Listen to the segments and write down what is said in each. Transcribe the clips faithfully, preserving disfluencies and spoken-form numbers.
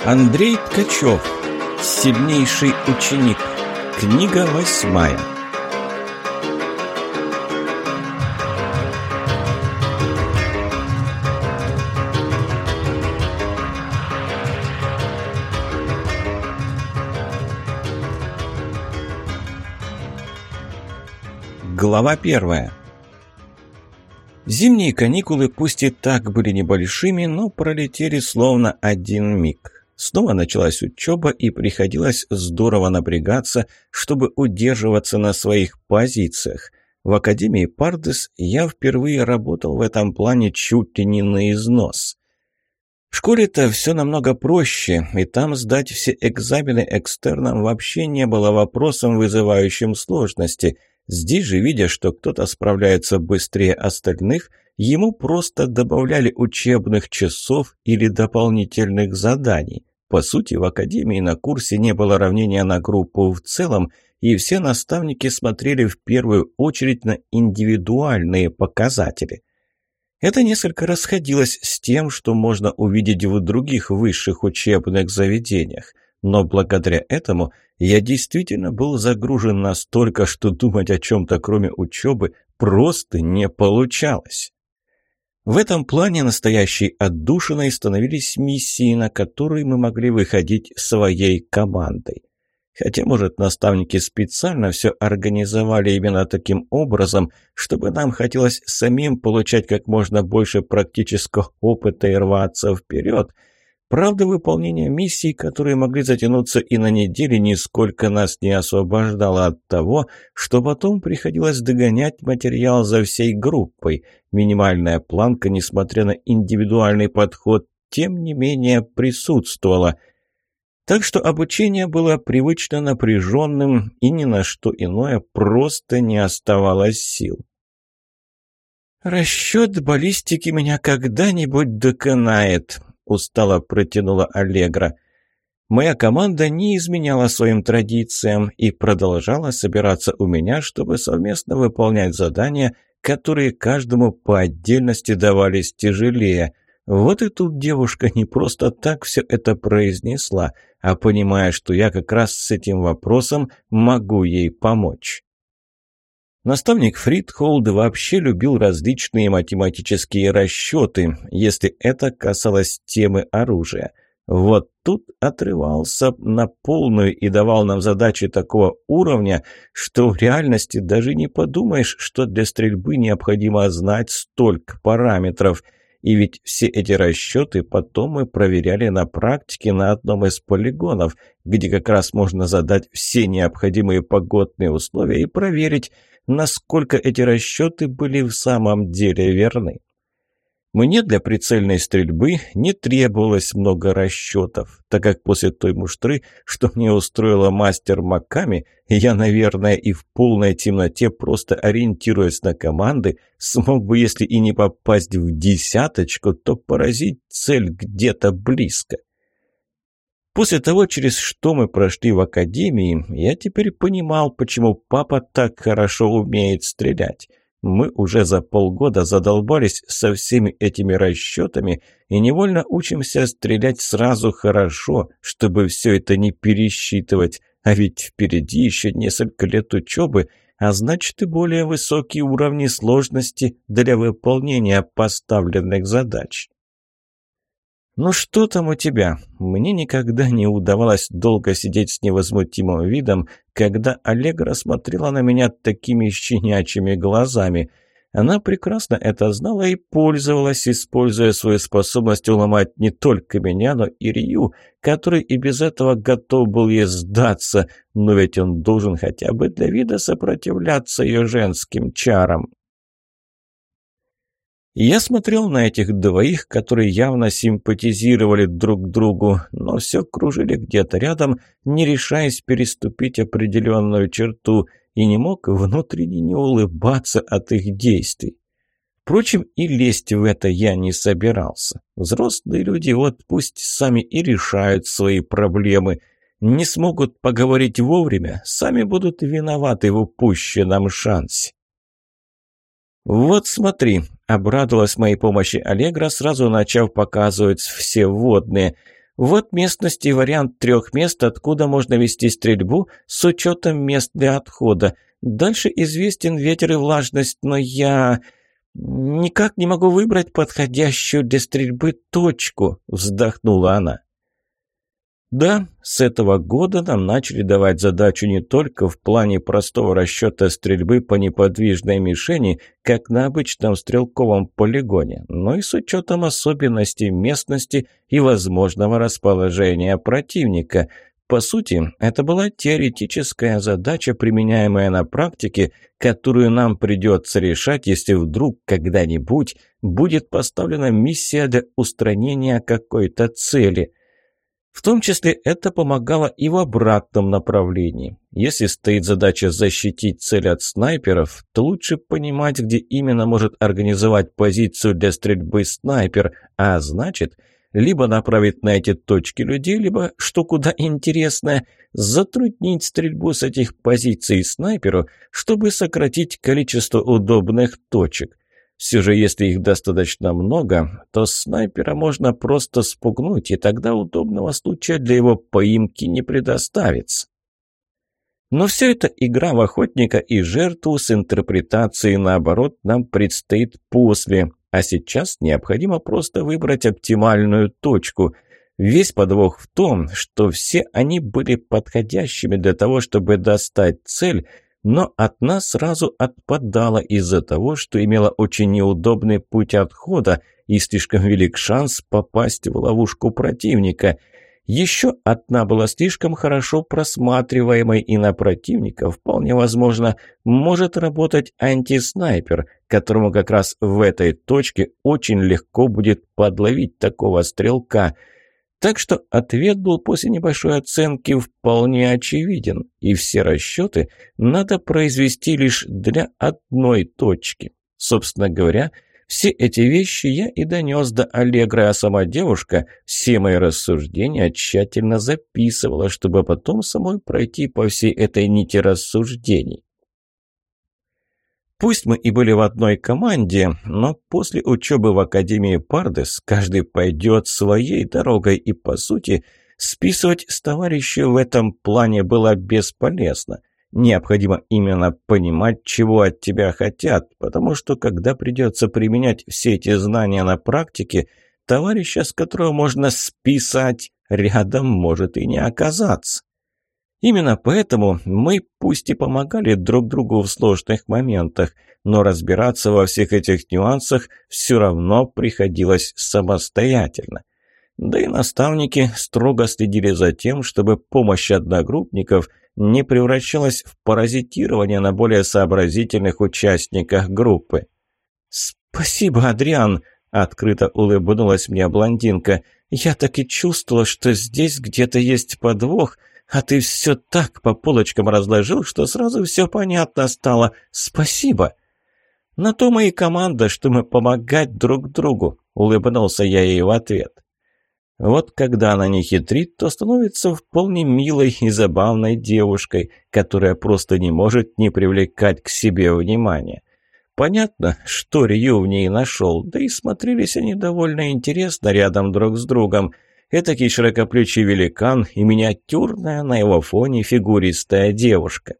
Андрей Ткачев. Сильнейший ученик. Книга восьмая. Глава первая. Зимние каникулы пусть и так были небольшими, но пролетели словно один миг. Снова началась учеба, и приходилось здорово напрягаться, чтобы удерживаться на своих позициях. В Академии Пардес я впервые работал в этом плане чуть ли не на износ. В школе-то все намного проще, и там сдать все экзамены экстерном вообще не было вопросом, вызывающим сложности. Здесь же, видя, что кто-то справляется быстрее остальных, ему просто добавляли учебных часов или дополнительных заданий. По сути, в академии на курсе не было равнения на группу в целом, и все наставники смотрели в первую очередь на индивидуальные показатели. Это несколько расходилось с тем, что можно увидеть в других высших учебных заведениях. Но благодаря этому я действительно был загружен настолько, что думать о чем-то кроме учебы просто не получалось. В этом плане настоящей отдушиной становились миссии, на которые мы могли выходить своей командой. Хотя, может, наставники специально все организовали именно таким образом, чтобы нам хотелось самим получать как можно больше практического опыта и рваться вперед. Правда, выполнение миссий, которые могли затянуться и на недели, нисколько нас не освобождало от того, что потом приходилось догонять материал за всей группой. Минимальная планка, несмотря на индивидуальный подход, тем не менее присутствовала. Так что обучение было привычно напряженным, и ни на что иное просто не оставалось сил. «Расчет баллистики меня когда-нибудь доконает», — устало протянула Аллегра. Моя команда не изменяла своим традициям и продолжала собираться у меня, чтобы совместно выполнять задания, которые каждому по отдельности давались тяжелее. Вот и тут девушка не просто так все это произнесла, а понимая, что я как раз с этим вопросом могу ей помочь. Наставник Фридхолд вообще любил различные математические расчеты, если это касалось темы оружия. Вот тут отрывался на полную и давал нам задачи такого уровня, что в реальности даже не подумаешь, что для стрельбы необходимо знать столько параметров. И ведь все эти расчеты потом мы проверяли на практике на одном из полигонов, где как раз можно задать все необходимые погодные условия и проверить, насколько эти расчеты были в самом деле верны. Мне для прицельной стрельбы не требовалось много расчетов, так как после той муштры, что мне устроила мастер Маками, я, наверное, и в полной темноте, просто ориентируясь на команды, смог бы, если и не попасть в десяточку, то поразить цель где-то близко. После того, через что мы прошли в академии, я теперь понимал, почему папа так хорошо умеет стрелять. Мы уже за полгода задолбались со всеми этими расчетами и невольно учимся стрелять сразу хорошо, чтобы все это не пересчитывать. А ведь впереди еще несколько лет учебы, а значит и более высокие уровни сложности для выполнения поставленных задач. «Ну что там у тебя?» Мне никогда не удавалось долго сидеть с невозмутимым видом, когда Аллегра смотрела на меня такими щенячьими глазами. Она прекрасно это знала и пользовалась, используя свою способность уломать не только меня, но и Рию, который и без этого готов был ей сдаться, но ведь он должен хотя бы для вида сопротивляться ее женским чарам. Я смотрел на этих двоих, которые явно симпатизировали друг другу, но все кружили где-то рядом, не решаясь переступить определенную черту, и не мог внутренне не улыбаться от их действий. Впрочем, и лезть в это я не собирался. Взрослые люди вот пусть сами и решают свои проблемы. Не смогут поговорить вовремя, сами будут виноваты в упущенном шансе. «Вот смотри», — обрадовалась моей помощи Аллегра, сразу начав показывать все вводные. Вот местность и вариант трех мест, откуда можно вести стрельбу с учетом мест для отхода. Дальше известен ветер и влажность, но я никак не могу выбрать подходящую для стрельбы точку», – вздохнула она. Да, с этого года нам начали давать задачу не только в плане простого расчета стрельбы по неподвижной мишени, как на обычном стрелковом полигоне, но и с учетом особенностей местности и возможного расположения противника. По сути, это была теоретическая задача, применяемая на практике, которую нам придется решать, если вдруг когда-нибудь будет поставлена миссия для устранения какой-то цели. В том числе это помогало и в обратном направлении. Если стоит задача защитить цель от снайперов, то лучше понимать, где именно может организовать позицию для стрельбы снайпер, а значит, либо направить на эти точки людей, либо, что куда интересное, затруднить стрельбу с этих позиций снайперу, чтобы сократить количество удобных точек. Все же, если их достаточно много, то снайпера можно просто спугнуть, и тогда удобного случая для его поимки не предоставится. Но все это игра в охотника и жертву с интерпретацией наоборот нам предстоит после, а сейчас необходимо просто выбрать оптимальную точку. Весь подвох в том, что все они были подходящими для того, чтобы достать цель, но от нас сразу отпадала из-за того, что имела очень неудобный путь отхода и слишком велик шанс попасть в ловушку противника. Еще одна была слишком хорошо просматриваемой, и на противника, вполне возможно, может работать антиснайпер, которому как раз в этой точке очень легко будет подловить такого стрелка. Так что ответ был после небольшой оценки вполне очевиден, и все расчеты надо произвести лишь для одной точки. Собственно говоря, все эти вещи я и донес до Аллегры, а сама девушка все мои рассуждения тщательно записывала, чтобы потом самой пройти по всей этой нити рассуждений. Пусть мы и были в одной команде, но после учебы в Академии Пардес каждый пойдет своей дорогой, и, по сути, списывать с товарища в этом плане было бесполезно. Необходимо именно понимать, чего от тебя хотят, потому что, когда придется применять все эти знания на практике, товарища, с которого можно списать, рядом может и не оказаться. Именно поэтому мы пусть и помогали друг другу в сложных моментах, но разбираться во всех этих нюансах все равно приходилось самостоятельно. Да и наставники строго следили за тем, чтобы помощь одногруппников не превращалась в паразитирование на более сообразительных участниках группы. «Спасибо, Адриан!» – открыто улыбнулась мне блондинка. «Я так и чувствовала, что здесь где-то есть подвох, а ты все так по полочкам разложил, что сразу все понятно стало. Спасибо!» «На то моя команда, что мы помогать друг другу», – улыбнулся я ей в ответ. Вот когда она не хитрит, то становится вполне милой и забавной девушкой, которая просто не может не привлекать к себе внимания. Понятно, что Рью в ней нашел, да и смотрелись они довольно интересно рядом друг с другом. Этакий широкоплечий великан и миниатюрная на его фоне фигуристая девушка.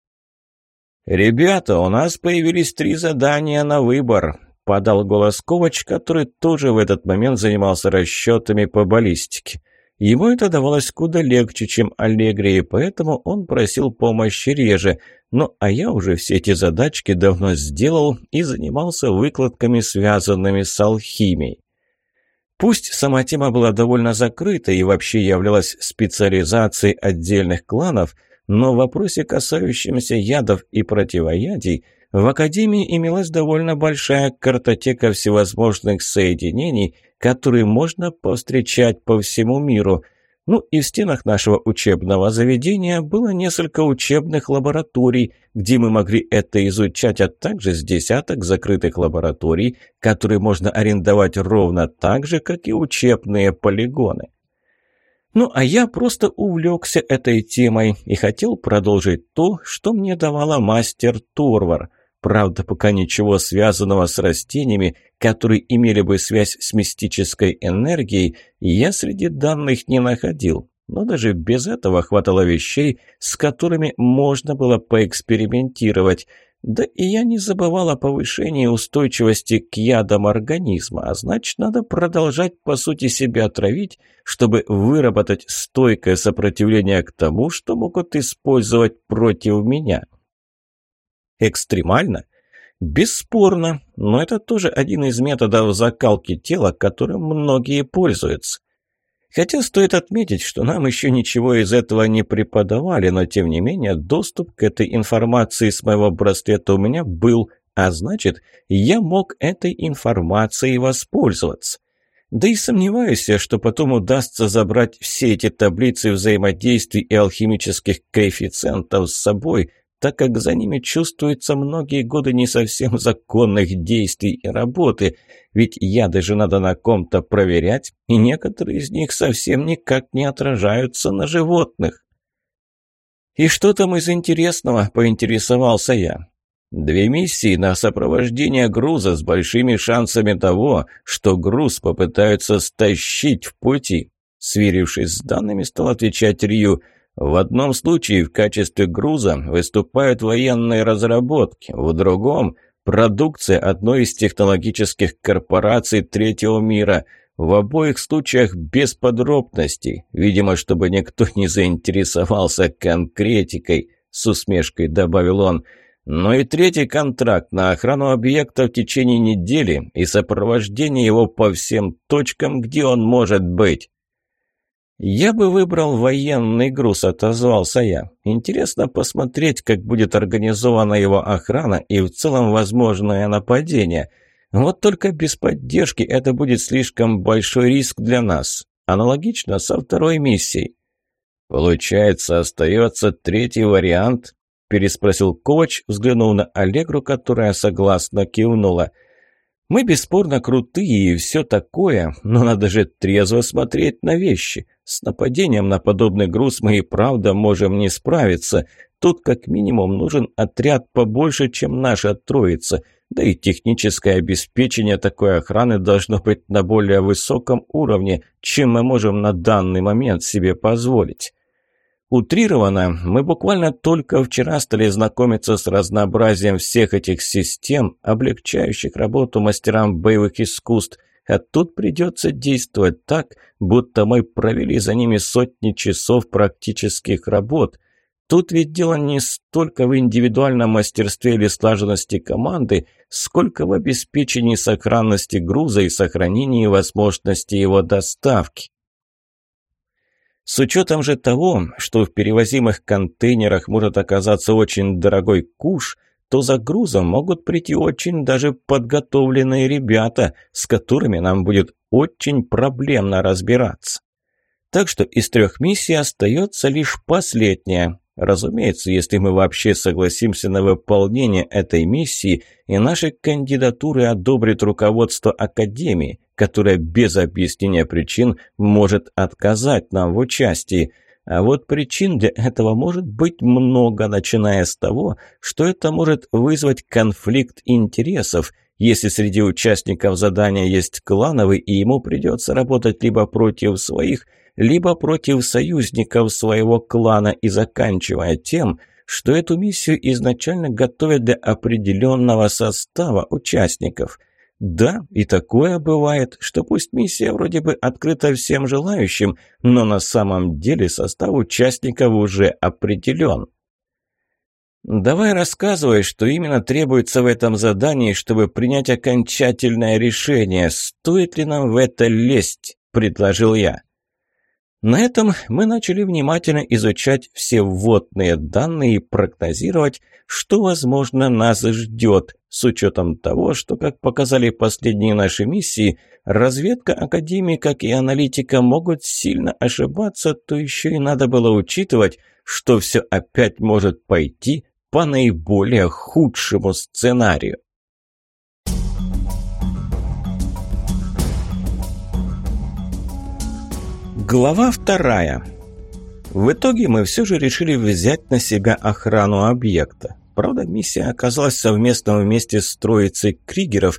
«Ребята, у нас появились три задания на выбор», — подал голос Ковач, который тоже в этот момент занимался расчетами по баллистике. Ему это давалось куда легче, чем Аллегре, и поэтому он просил помощи реже. Ну, а я уже все эти задачки давно сделал и занимался выкладками, связанными с алхимией. Пусть сама тема была довольно закрыта и вообще являлась специализацией отдельных кланов, но в вопросе, касающемся ядов и противоядий, в Академии имелась довольно большая картотека всевозможных соединений, которые можно повстречать по всему миру. Ну и в стенах нашего учебного заведения было несколько учебных лабораторий, где мы могли это изучать, а также с десяток закрытых лабораторий, которые можно арендовать ровно так же, как и учебные полигоны. Ну, а я просто увлекся этой темой и хотел продолжить то, что мне давала мастер Торвар. Правда, пока ничего связанного с растениями, которые имели бы связь с мистической энергией, я среди данных не находил. Но даже без этого хватало вещей, с которыми можно было поэкспериментировать. Да и я не забывал о повышении устойчивости к ядам организма, а значит, надо продолжать, по сути, себя травить, чтобы выработать стойкое сопротивление к тому, что могут использовать против меня. Экстремально? Бесспорно, но это тоже один из методов закалки тела, которым многие пользуются. Хотя стоит отметить, что нам еще ничего из этого не преподавали, но тем не менее доступ к этой информации с моего браслета у меня был, а значит, я мог этой информацией воспользоваться. Да и сомневаюсь я, что потом удастся забрать все эти таблицы взаимодействий и алхимических коэффициентов с собой, так как за ними чувствуются многие годы не совсем законных действий и работы, ведь яды же надо на ком-то проверять, и некоторые из них совсем никак не отражаются на животных. «И что там из интересного?» – поинтересовался я. «Две миссии на сопровождение груза с большими шансами того, что груз попытаются стащить в пути», – сверившись с данными, стал отвечать Рью. В одном случае в качестве груза выступают военные разработки, в другом – продукция одной из технологических корпораций третьего мира. В обоих случаях без подробностей, видимо, чтобы никто не заинтересовался конкретикой, с усмешкой добавил он. Но и третий контракт на охрану объекта в течение недели и сопровождение его по всем точкам, где он может быть. «Я бы выбрал военный груз», — отозвался я. «Интересно посмотреть, как будет организована его охрана и в целом возможное нападение. Вот только без поддержки это будет слишком большой риск для нас. Аналогично со второй миссией». «Получается, остается третий вариант?» — переспросил Ковач, взглянув на Аллегру, которая согласно кивнула. «Мы бесспорно крутые и все такое, но надо же трезво смотреть на вещи. С нападением на подобный груз мы и правда можем не справиться. Тут как минимум нужен отряд побольше, чем наша троица. Да и техническое обеспечение такой охраны должно быть на более высоком уровне, чем мы можем на данный момент себе позволить». Утрированно, мы буквально только вчера стали знакомиться с разнообразием всех этих систем, облегчающих работу мастерам боевых искусств, а тут придется действовать так, будто мы провели за ними сотни часов практических работ. Тут ведь дело не столько в индивидуальном мастерстве или слаженности команды, сколько в обеспечении сохранности груза и сохранении возможности его доставки. С учетом же того, что в перевозимых контейнерах может оказаться очень дорогой куш, то за грузом могут прийти очень даже подготовленные ребята, с которыми нам будет очень проблемно разбираться. Так что из трех миссий остается лишь последняя. Разумеется, если мы вообще согласимся на выполнение этой миссии, и наши кандидатуры одобрит руководство Академии, которое без объяснения причин может отказать нам в участии. А вот причин для этого может быть много, начиная с того, что это может вызвать конфликт интересов, если среди участников задания есть клановый, и ему придется работать либо против своих, либо против союзников своего клана, и заканчивая тем, что эту миссию изначально готовят для определенного состава участников. Да, и такое бывает, что пусть миссия вроде бы открыта всем желающим, но на самом деле состав участников уже определен. «Давай рассказывай, что именно требуется в этом задании, чтобы принять окончательное решение, стоит ли нам в это лезть», – предложил я. На этом мы начали внимательно изучать все вводные данные и прогнозировать, что, возможно, нас ждет, с учетом того, что, как показали последние наши миссии, разведка Академии, как и аналитика, могут сильно ошибаться, то еще и надо было учитывать, что все опять может пойти по наиболее худшему сценарию. Глава вторая. В итоге мы все же решили взять на себя охрану объекта. Правда, миссия оказалась совместно вместе с троицей Кригеров,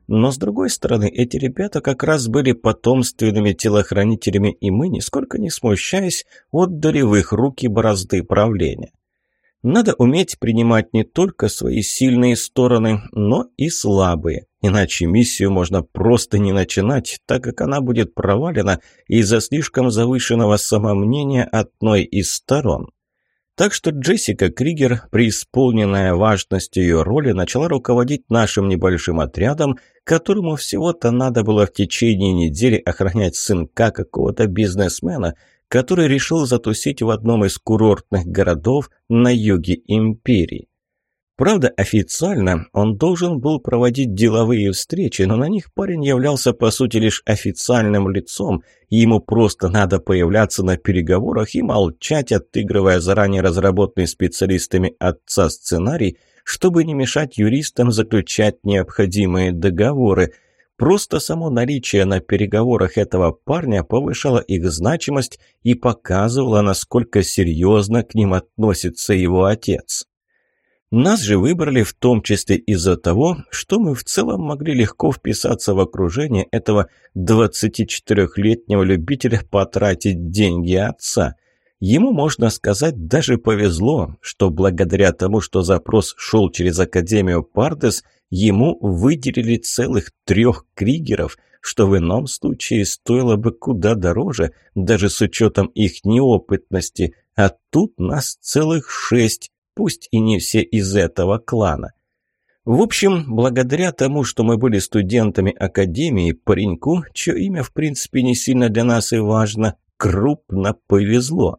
Но, с другой стороны, эти ребята как раз были потомственными телохранителями, и мы, нисколько не смущаясь, отдали в их руки борозды правления. Надо уметь принимать не только свои сильные стороны, но и слабые. Иначе миссию можно просто не начинать, так как она будет провалена из-за слишком завышенного самомнения одной из сторон. Так что Джессика Кригер, преисполненная важностью ее роли, начала руководить нашим небольшим отрядом, которому всего-то надо было в течение недели охранять сынка какого-то бизнесмена, который решил затусить в одном из курортных городов на юге империи. Правда, официально он должен был проводить деловые встречи, но на них парень являлся по сути лишь официальным лицом, и ему просто надо появляться на переговорах и молчать, отыгрывая заранее разработанный специалистами отца сценарий, чтобы не мешать юристам заключать необходимые договоры. Просто само наличие на переговорах этого парня повышало их значимость и показывало, насколько серьезно к ним относится его отец. Нас же выбрали в том числе из-за того, что мы в целом могли легко вписаться в окружение этого двадцатичетырёхлетнего любителя потратить деньги отца. Ему, можно сказать, даже повезло, что благодаря тому, что запрос шел через Академию Пардес, ему выделили целых трех кригеров, что в ином случае стоило бы куда дороже, даже с учетом их неопытности, а тут нас целых шесть, пусть и не все из этого клана. В общем, благодаря тому, что мы были студентами Академии, пареньку, чье имя в принципе не сильно для нас и важно, крупно повезло.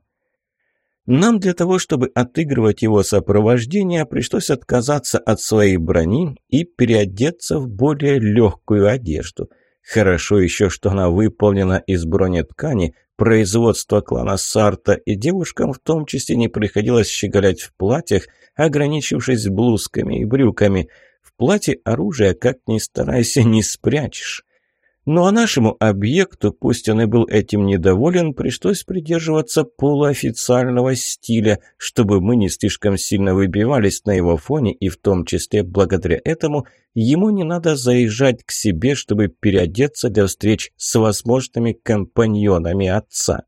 Нам для того, чтобы отыгрывать его сопровождение, пришлось отказаться от своей брони и переодеться в более легкую одежду. Хорошо еще, что она выполнена из бронеткани, производства клана Сарта, и девушкам в том числе не приходилось щеголять в платьях, ограничившись блузками и брюками. В платье оружие, как ни старайся, не спрячешь. Ну а нашему объекту, пусть он и был этим недоволен, пришлось придерживаться полуофициального стиля, чтобы мы не слишком сильно выбивались на его фоне, и в том числе благодаря этому ему не надо заезжать к себе, чтобы переодеться для встреч с возможными компаньонами отца.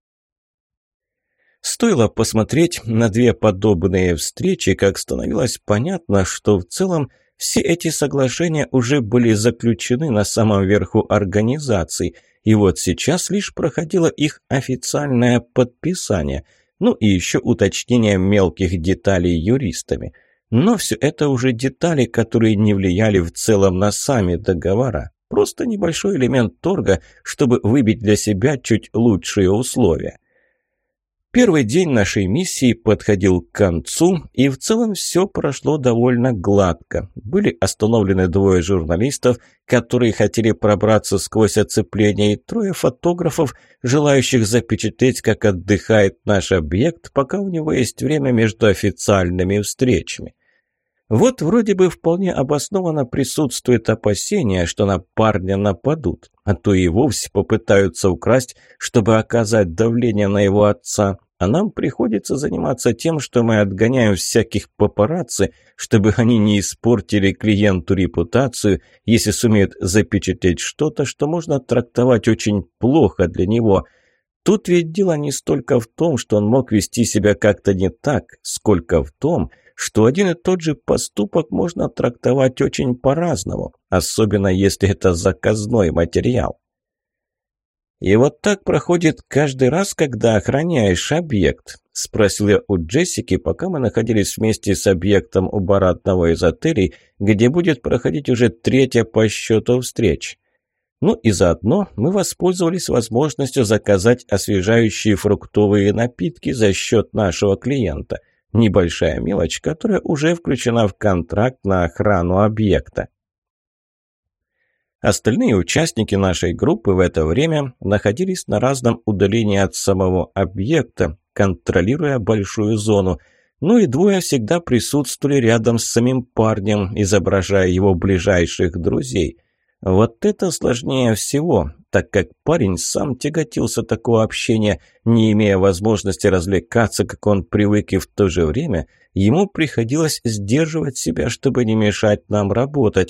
Стоило посмотреть на две подобные встречи, как становилось понятно, что в целом все эти соглашения уже были заключены на самом верху организации, и вот сейчас лишь проходило их официальное подписание, ну и еще уточнение мелких деталей юристами. Но все это уже детали, которые не влияли в целом на сами договора, просто небольшой элемент торга, чтобы выбить для себя чуть лучшие условия. Первый день нашей миссии подходил к концу, и в целом все прошло довольно гладко. Были остановлены двое журналистов, которые хотели пробраться сквозь оцепление, и трое фотографов, желающих запечатлеть, как отдыхает наш объект, пока у него есть время между официальными встречами. Вот вроде бы вполне обоснованно присутствует опасение, что на парня нападут, а то и вовсе попытаются украсть, чтобы оказать давление на его отца. А нам приходится заниматься тем, что мы отгоняем всяких папарацци, чтобы они не испортили клиенту репутацию, если сумеют запечатлеть что-то, что можно трактовать очень плохо для него. Тут ведь дело не столько в том, что он мог вести себя как-то не так, сколько в том, что один и тот же поступок можно трактовать очень по-разному, особенно если это заказной материал. «И вот так проходит каждый раз, когда охраняешь объект?» – спросил я у Джессики, пока мы находились вместе с объектом у бара одного из отелей, где будет проходить уже третья по счету встреч. Ну и заодно мы воспользовались возможностью заказать освежающие фруктовые напитки за счет нашего клиента. Небольшая мелочь, которая уже включена в контракт на охрану объекта. Остальные участники нашей группы в это время находились на разном удалении от самого объекта, контролируя большую зону. Ну и двое всегда присутствовали рядом с самим парнем, изображая его ближайших друзей. Вот это сложнее всего, так как парень сам тяготился такого общения, не имея возможности развлекаться, как он привык, и в то же время ему приходилось сдерживать себя, чтобы не мешать нам работать.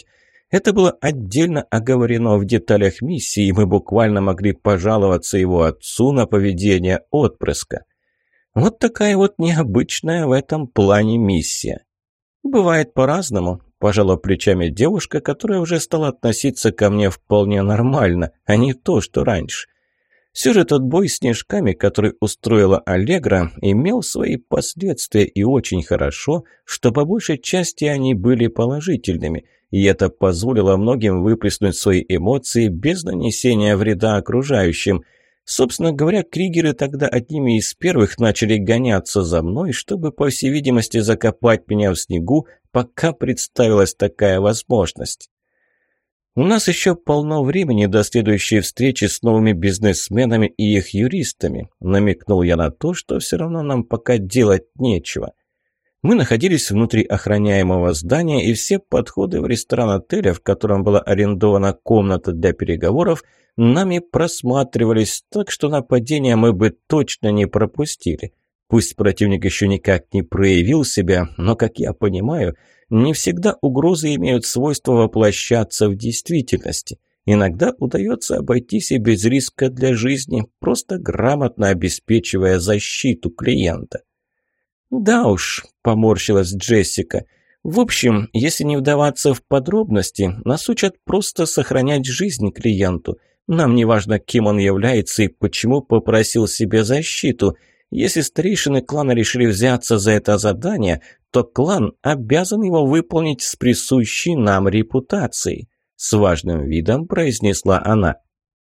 Это было отдельно оговорено в деталях миссии, и мы буквально могли пожаловаться его отцу на поведение отпрыска. Вот такая вот необычная в этом плане миссия. Бывает по-разному, пожала плечами девушка, которая уже стала относиться ко мне вполне нормально, а не то, что раньше. Все же тот бой с снежками, который устроила Аллегра, имел свои последствия, и очень хорошо, что по большей части они были положительными, и это позволило многим выплеснуть свои эмоции без нанесения вреда окружающим. Собственно говоря, кригеры тогда одними из первых начали гоняться за мной, чтобы, по всей видимости, закопать меня в снегу, пока представилась такая возможность. «У нас еще полно времени до следующей встречи с новыми бизнесменами и их юристами», намекнул я на то, что все равно нам пока делать нечего. Мы находились внутри охраняемого здания, и все подходы в ресторан отеля, в котором была арендована комната для переговоров, нами просматривались, так что нападение мы бы точно не пропустили. Пусть противник еще никак не проявил себя, но, как я понимаю, не всегда угрозы имеют свойство воплощаться в действительности. Иногда удается обойтись и без риска для жизни, просто грамотно обеспечивая защиту клиента. «Да уж», – поморщилась Джессика. «В общем, если не вдаваться в подробности, нас учат просто сохранять жизнь клиенту. Нам не важно, кем он является и почему попросил себе защиту. Если старейшины клана решили взяться за это задание, то клан обязан его выполнить с присущей нам репутацией», – с важным видом произнесла она.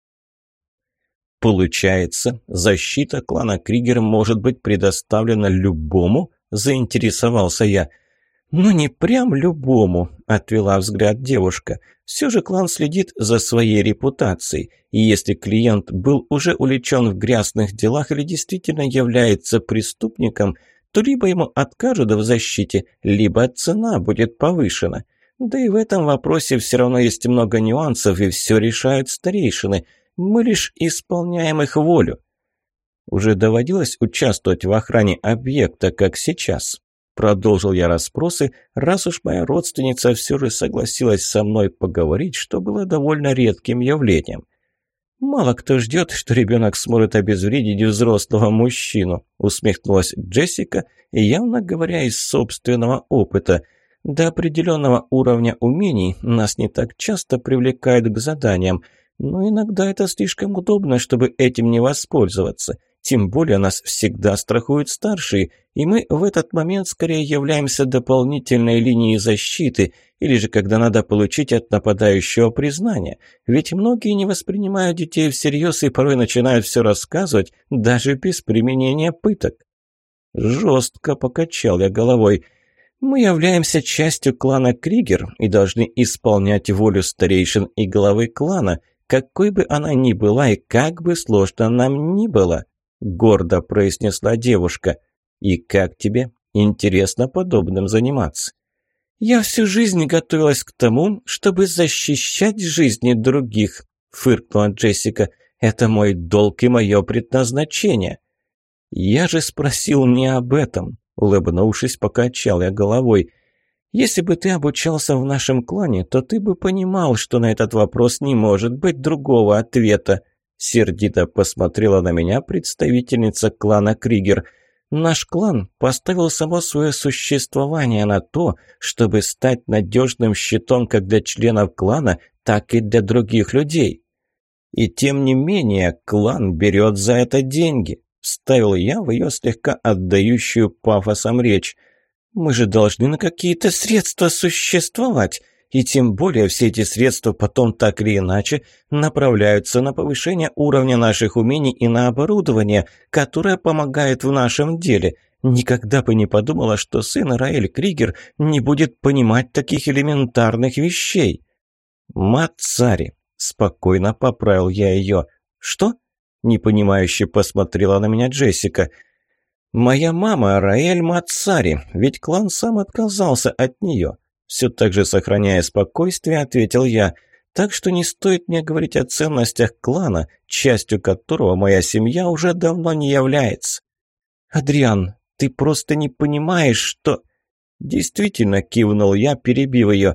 «Получается, защита клана Кригер может быть предоставлена любому?» – заинтересовался я. «Ну, не прям любому», – отвела взгляд девушка. «Все же клан следит за своей репутацией, и если клиент был уже увлечен в грязных делах или действительно является преступником, то либо ему откажут в защите, либо цена будет повышена. Да и в этом вопросе все равно есть много нюансов, и все решают старейшины. Мы лишь исполняем их волю». «Уже доводилось участвовать в охране объекта, как сейчас?» Продолжил я расспросы, раз уж моя родственница все же согласилась со мной поговорить, что было довольно редким явлением. «Мало кто ждет, что ребенок сможет обезвредить взрослого мужчину», усмехнулась Джессика, явно говоря из собственного опыта. «До определенного уровня умений нас не так часто привлекают к заданиям, но иногда это слишком удобно, чтобы этим не воспользоваться. Тем более нас всегда страхуют старшие, и мы в этот момент скорее являемся дополнительной линией защиты, или же когда надо получить от нападающего признание. Ведь многие не воспринимают детей всерьез и порой начинают все рассказывать, даже без применения пыток». Жестко покачал я головой. «Мы являемся частью клана Кригер и должны исполнять волю старейшин и главы клана, какой бы она ни была и как бы сложно нам ни было», — гордо произнесла девушка. «И как тебе? Интересно подобным заниматься?» «Я всю жизнь готовилась к тому, чтобы защищать жизни других», — фыркнула Джессика. «Это мой долг и мое предназначение». «Я же спросил не об этом», — улыбнувшись, покачал я головой. «Если бы ты обучался в нашем клане, то ты бы понимал, что на этот вопрос не может быть другого ответа», — сердито посмотрела на меня представительница клана Кригер. «Наш клан поставил само свое существование на то, чтобы стать надежным щитом как для членов клана, так и для других людей. И тем не менее клан берет за это деньги», — вставил я в ее слегка отдающую пафосом речь. «Мы же должны на какие-то средства существовать, и тем более все эти средства потом так или иначе направляются на повышение уровня наших умений и на оборудование, которое помогает в нашем деле. Никогда бы не подумала, что сын Раэль Кригер не будет понимать таких элементарных вещей». «Мацари», — спокойно поправил я ее. «Что?» — непонимающе посмотрела на меня Джессика. «Моя мама Раэль Мацари, ведь клан сам отказался от нее». Все так же, сохраняя спокойствие, ответил я. «Так что не стоит мне говорить о ценностях клана, частью которого моя семья уже давно не является». «Адриан, ты просто не понимаешь, что...» «Действительно», — кивнул я, перебив ее.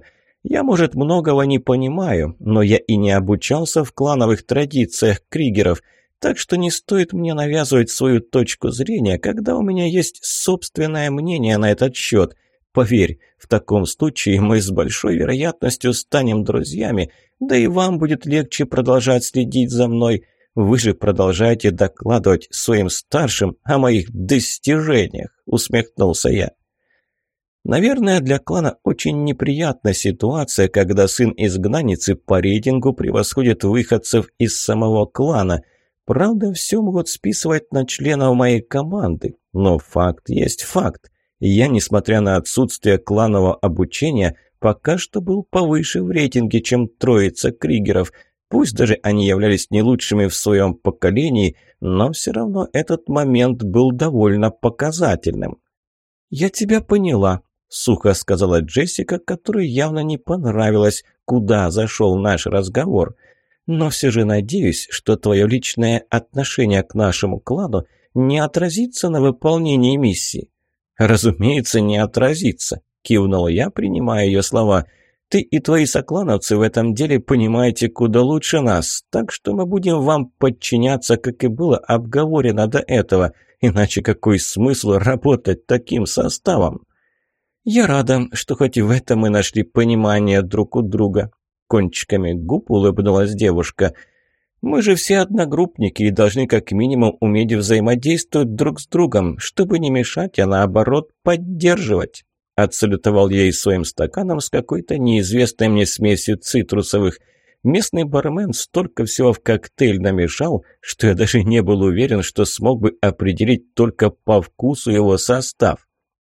Я, может, многого не понимаю, но я и не обучался в клановых традициях кригеров, так что не стоит мне навязывать свою точку зрения, когда у меня есть собственное мнение на этот счет. Поверь, в таком случае мы с большой вероятностью станем друзьями, да и вам будет легче продолжать следить за мной. Вы же продолжаете докладывать своим старшим о моих достижениях», — усмехнулся я. Наверное, для клана очень неприятная ситуация, когда сын изгнанницы по рейтингу превосходит выходцев из самого клана. Правда, все могут списывать на членов моей команды, но факт есть факт. Я, несмотря на отсутствие кланового обучения, пока что был повыше в рейтинге, чем троица кригеров. Пусть даже они являлись не лучшими в своем поколении, но все равно этот момент был довольно показательным. «Я тебя поняла», — сухо сказала Джессика, которой явно не понравилось, куда зашел наш разговор. «Но все же надеюсь, что твое личное отношение к нашему клану не отразится на выполнении миссии». «Разумеется, не отразится», — кивнул я, принимая ее слова. «Ты и твои соклановцы в этом деле понимаете куда лучше нас, так что мы будем вам подчиняться, как и было обговорено до этого, иначе какой смысл работать таким составом?» «Я рада, что хоть в этом мы нашли понимание друг у друга», — кончиками губ улыбнулась девушка. «Мы же все одногруппники и должны как минимум уметь взаимодействовать друг с другом, чтобы не мешать, а наоборот поддерживать». Отсалютовал ей своим стаканом с какой-то неизвестной мне смесью цитрусовых. Местный бармен столько всего в коктейль намешал, что я даже не был уверен, что смог бы определить только по вкусу его состав.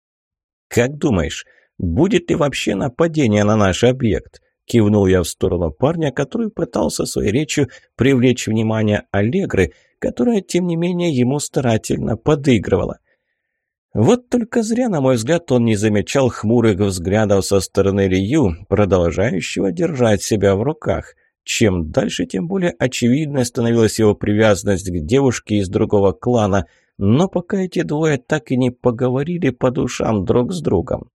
«Как думаешь, будет ли вообще нападение на наш объект?» Кивнул я в сторону парня, который пытался своей речью привлечь внимание Аллегры, которая, тем не менее, ему старательно подыгрывала. Вот только зря, на мой взгляд, он не замечал хмурых взглядов со стороны Рию, продолжающего держать себя в руках. Чем дальше, тем более очевидной становилась его привязанность к девушке из другого клана, но пока эти двое так и не поговорили по душам друг с другом.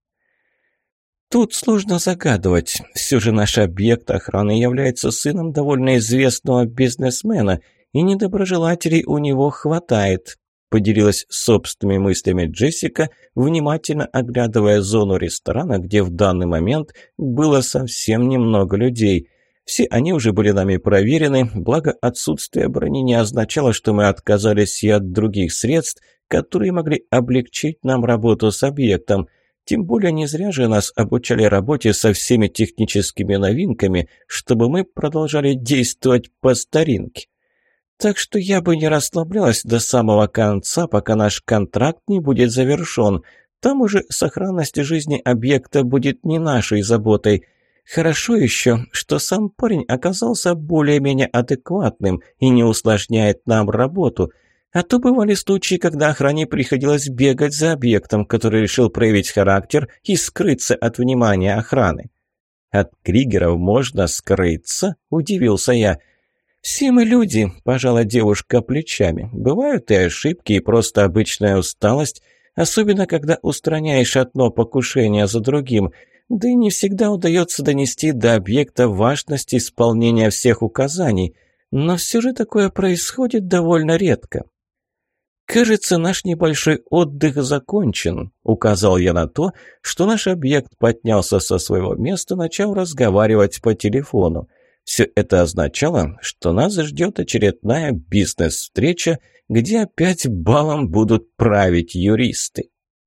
Тут сложно загадывать. Все же наш объект охраны является сыном довольно известного бизнесмена, и недоброжелателей у него хватает. Поделилась собственными мыслями Джессика, внимательно оглядывая зону ресторана, где в данный момент было совсем немного людей. Все они уже были нами проверены, благо отсутствие брони не означало, что мы отказались и от других средств, которые могли облегчить нам работу с объектом. Тем более не зря же нас обучали работе со всеми техническими новинками, чтобы мы продолжали действовать по старинке. Так что я бы не расслаблялась до самого конца, пока наш контракт не будет завершен. Там уже сохранность жизни объекта будет не нашей заботой. Хорошо еще, что сам парень оказался более-менее адекватным и не усложняет нам работу. А то бывали случаи, когда охране приходилось бегать за объектом, который решил проявить характер и скрыться от внимания охраны. «От кригеров можно скрыться?» – удивился я. «Все мы люди», – пожала девушка плечами. «Бывают и ошибки, и просто обычная усталость, особенно когда устраняешь одно покушение за другим. Да и не всегда удается донести до объекта важность исполнения всех указаний. Но все же такое происходит довольно редко». «Кажется, наш небольшой отдых закончен», – указал я на то, что наш объект поднялся со своего места, начав разговаривать по телефону. Все это означало, что нас ждет очередная бизнес-встреча, где опять балом будут править юристы.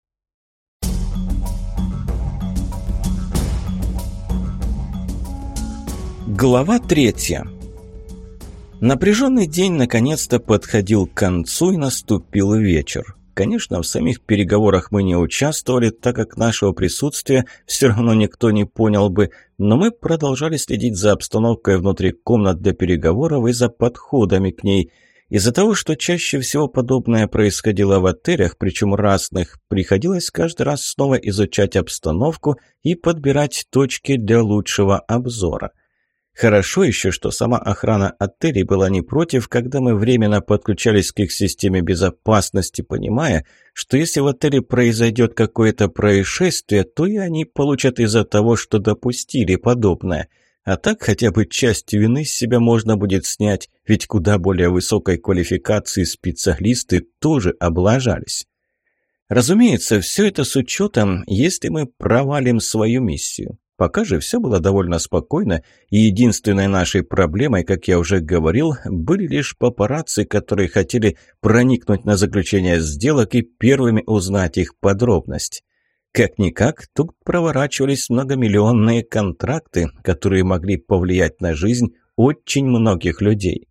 Глава третья. Напряженный день наконец-то подходил к концу, и наступил вечер. Конечно, в самих переговорах мы не участвовали, так как нашего присутствия все равно никто не понял бы, но мы продолжали следить за обстановкой внутри комнат для переговоров и за подходами к ней. Из-за того, что чаще всего подобное происходило в отелях, причем разных, приходилось каждый раз снова изучать обстановку и подбирать точки для лучшего обзора. Хорошо еще, что сама охрана отелей была не против, когда мы временно подключались к их системе безопасности, понимая, что если в отеле произойдет какое-то происшествие, то и они получат из-за того, что допустили подобное. А так хотя бы часть вины с себя можно будет снять, ведь куда более высокой квалификации специалисты тоже облажались. Разумеется, все это с учетом, если мы провалим свою миссию. Пока же все было довольно спокойно, и единственной нашей проблемой, как я уже говорил, были лишь папарацци, которые хотели проникнуть на заключение сделок и первыми узнать их подробность. Как-никак, тут проворачивались многомиллионные контракты, которые могли повлиять на жизнь очень многих людей.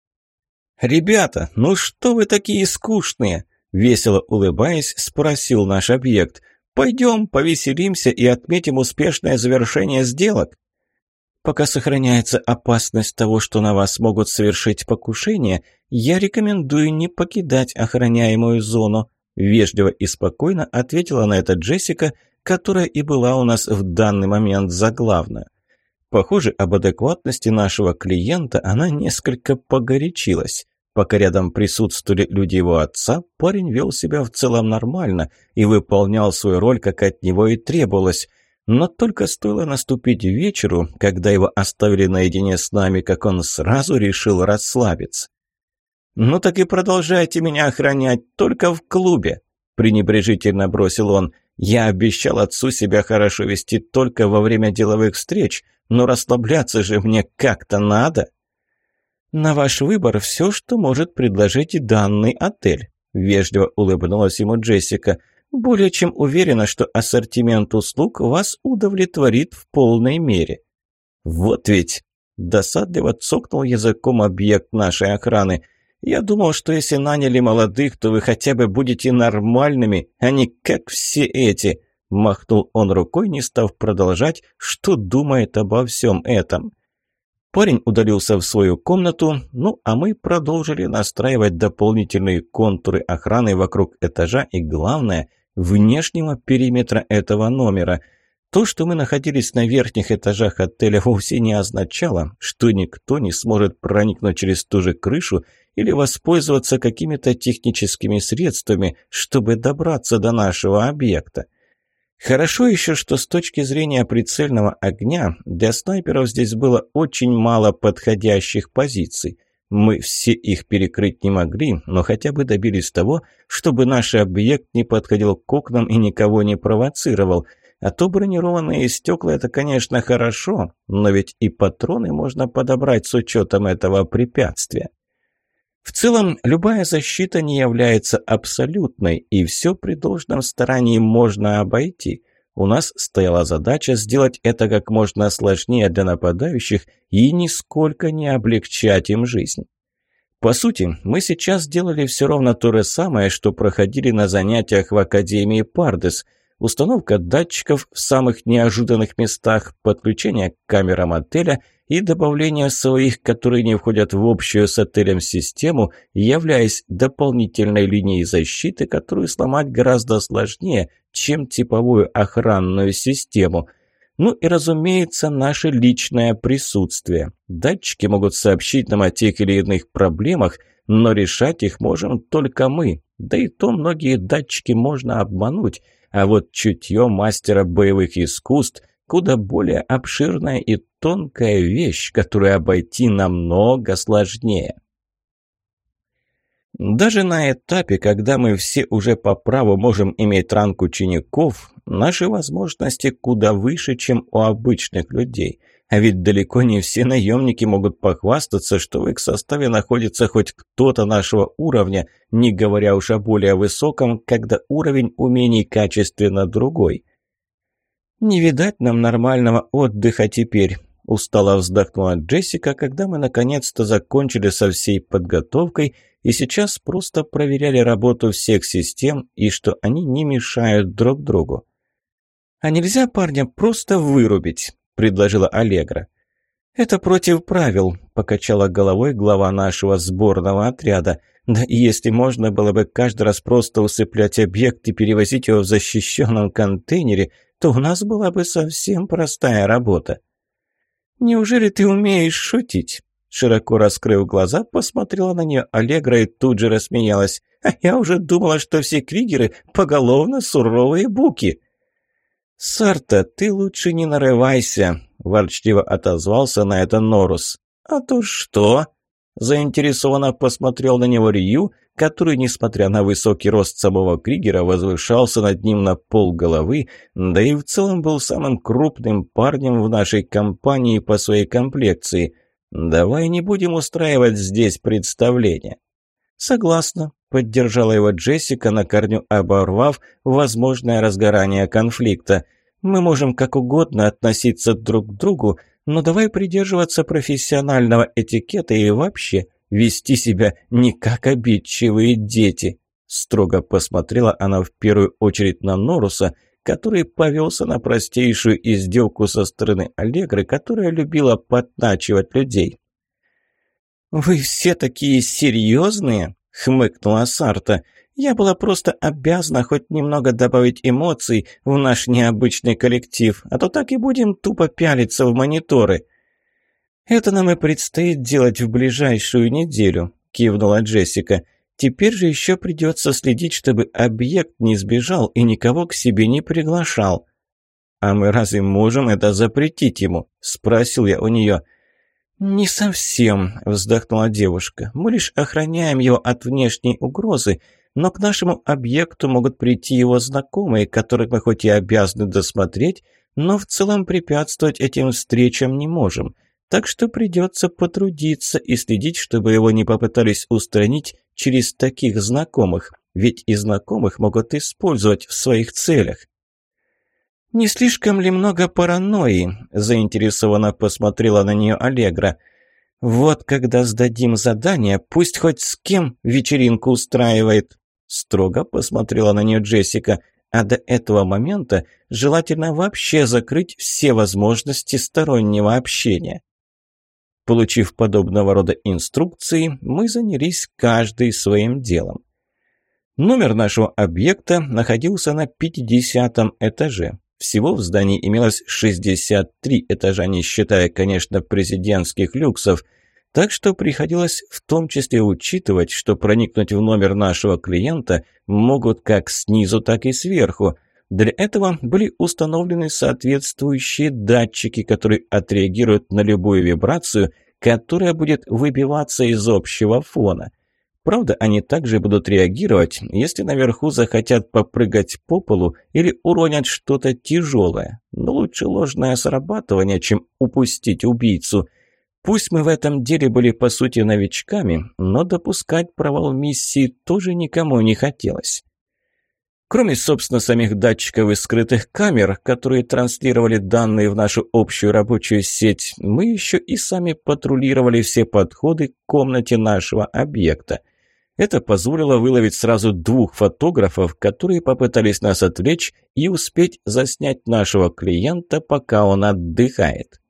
«Ребята, ну что вы такие скучные?» – весело улыбаясь, спросил наш объект. «Пойдем, повеселимся и отметим успешное завершение сделок». «Пока сохраняется опасность того, что на вас могут совершить покушение, я рекомендую не покидать охраняемую зону», – вежливо и спокойно ответила на это Джессика, которая и была у нас в данный момент заглавна. Похоже, об адекватности нашего клиента она несколько погорячилась. Пока рядом присутствовали люди его отца, парень вел себя в целом нормально и выполнял свою роль, как от него и требовалось. Но только стоило наступить вечеру, когда его оставили наедине с нами, как он сразу решил расслабиться. «Ну так и продолжайте меня охранять, только в клубе», – пренебрежительно бросил он. «Я обещал отцу себя хорошо вести только во время деловых встреч, но расслабляться же мне как-то надо». «На ваш выбор все, что может предложить и данный отель», – вежливо улыбнулась ему Джессика. «Более чем уверена, что ассортимент услуг вас удовлетворит в полной мере». «Вот ведь!» – досадливо цокнул языком объект нашей охраны. «Я думал, что если наняли молодых, то вы хотя бы будете нормальными, а не как все эти», – махнул он рукой, не став продолжать, что думает обо всем этом. Парень удалился в свою комнату, ну а мы продолжили настраивать дополнительные контуры охраны вокруг этажа и, главное, внешнего периметра этого номера. То, что мы находились на верхних этажах отеля, вовсе не означало, что никто не сможет проникнуть через ту же крышу или воспользоваться какими-то техническими средствами, чтобы добраться до нашего объекта. Хорошо еще, что с точки зрения прицельного огня для снайперов здесь было очень мало подходящих позиций. Мы все их перекрыть не могли, но хотя бы добились того, чтобы наш объект не подходил к окнам и никого не провоцировал. А то бронированные стекла – это, конечно, хорошо, но ведь и патроны можно подобрать с учетом этого препятствия. В целом, любая защита не является абсолютной, и все при должном старании можно обойти. У нас стояла задача сделать это как можно сложнее для нападающих и нисколько не облегчать им жизнь. По сути, мы сейчас делали все ровно то же самое, что проходили на занятиях в Академии Пардес. Установка датчиков в самых неожиданных местах, подключение к камерам отеля и добавление своих, которые не входят в общую с отелем систему, являясь дополнительной линией защиты, которую сломать гораздо сложнее, чем типовую охранную систему. Ну и, разумеется, наше личное присутствие. Датчики могут сообщить нам о тех или иных проблемах, но решать их можем только мы. Да и то многие датчики можно обмануть, а вот чутье мастера боевых искусств – куда более обширная и тонкая вещь, которую обойти намного сложнее. Даже на этапе, когда мы все уже по праву можем иметь ранг учеников, наши возможности куда выше, чем у обычных людей. А ведь далеко не все наемники могут похвастаться, что в их составе находится хоть кто-то нашего уровня, не говоря уж о более высоком, когда уровень умений качественно другой. «Не видать нам нормального отдыха теперь», – устало вздохнула Джессика, когда мы наконец-то закончили со всей подготовкой и сейчас просто проверяли работу всех систем и что они не мешают друг другу. «А нельзя парня просто вырубить?» – предложила Аллегра. «Это против правил», – покачала головой глава нашего сборного отряда. «Да и если можно было бы каждый раз просто усыплять объект и перевозить его в защищенном контейнере, то у нас была бы совсем простая работа». «Неужели ты умеешь шутить?» Широко раскрыв глаза, посмотрела на нее Аллегра и тут же рассмеялась. «А я уже думала, что все кригеры поголовно суровые буки». «Сарта, ты лучше не нарывайся», – ворчливо отозвался на это Норус. «А то что?» – заинтересованно посмотрел на него Рью, который, несмотря на высокий рост самого кригера, возвышался над ним на полголовы, да и в целом был самым крупным парнем в нашей компании по своей комплекции. «Давай не будем устраивать здесь представление». «Согласна», – поддержала его Джессика, на корню оборвав возможное разгорание конфликта. «Мы можем как угодно относиться друг к другу, но давай придерживаться профессионального этикета и вообще вести себя не как обидчивые дети». Строго посмотрела она в первую очередь на Норуса, который повелся на простейшую издевку со стороны Аллегры, которая любила подначивать людей. «Вы все такие серьезные?» — хмыкнула Сарта. «Я была просто обязана хоть немного добавить эмоций в наш необычный коллектив, а то так и будем тупо пялиться в мониторы». «Это нам и предстоит делать в ближайшую неделю», — кивнула Джессика. «Теперь же еще придется следить, чтобы объект не сбежал и никого к себе не приглашал». «А мы разве можем это запретить ему?» – спросил я у нее. «Не совсем», – вздохнула девушка. «Мы лишь охраняем его от внешней угрозы, но к нашему объекту могут прийти его знакомые, которых мы хоть и обязаны досмотреть, но в целом препятствовать этим встречам не можем. Так что придется потрудиться и следить, чтобы его не попытались устранить через таких знакомых, ведь и знакомых могут использовать в своих целях». «Не слишком ли много паранойи?» – заинтересованно посмотрела на нее Аллегра. «Вот когда сдадим задание, пусть хоть с кем вечеринку устраивает», – строго посмотрела на нее Джессика. «А до этого момента желательно вообще закрыть все возможности стороннего общения». Получив подобного рода инструкции, мы занялись каждый своим делом. Номер нашего объекта находился на пятидесятом этаже. Всего в здании имелось шестьдесят три этажа, не считая, конечно, президентских люксов, так что приходилось в том числе учитывать, что проникнуть в номер нашего клиента могут как снизу, так и сверху. Для этого были установлены соответствующие датчики, которые отреагируют на любую вибрацию, которая будет выбиваться из общего фона. Правда, они также будут реагировать, если наверху захотят попрыгать по полу или уронят что-то тяжелое. Но лучше ложное срабатывание, чем упустить убийцу. Пусть мы в этом деле были по сути новичками, но допускать провал миссии тоже никому не хотелось. Кроме, собственно, самих датчиков и скрытых камер, которые транслировали данные в нашу общую рабочую сеть, мы еще и сами патрулировали все подходы к комнате нашего объекта. Это позволило выловить сразу двух фотографов, которые попытались нас отвлечь и успеть заснять нашего клиента, пока он отдыхает.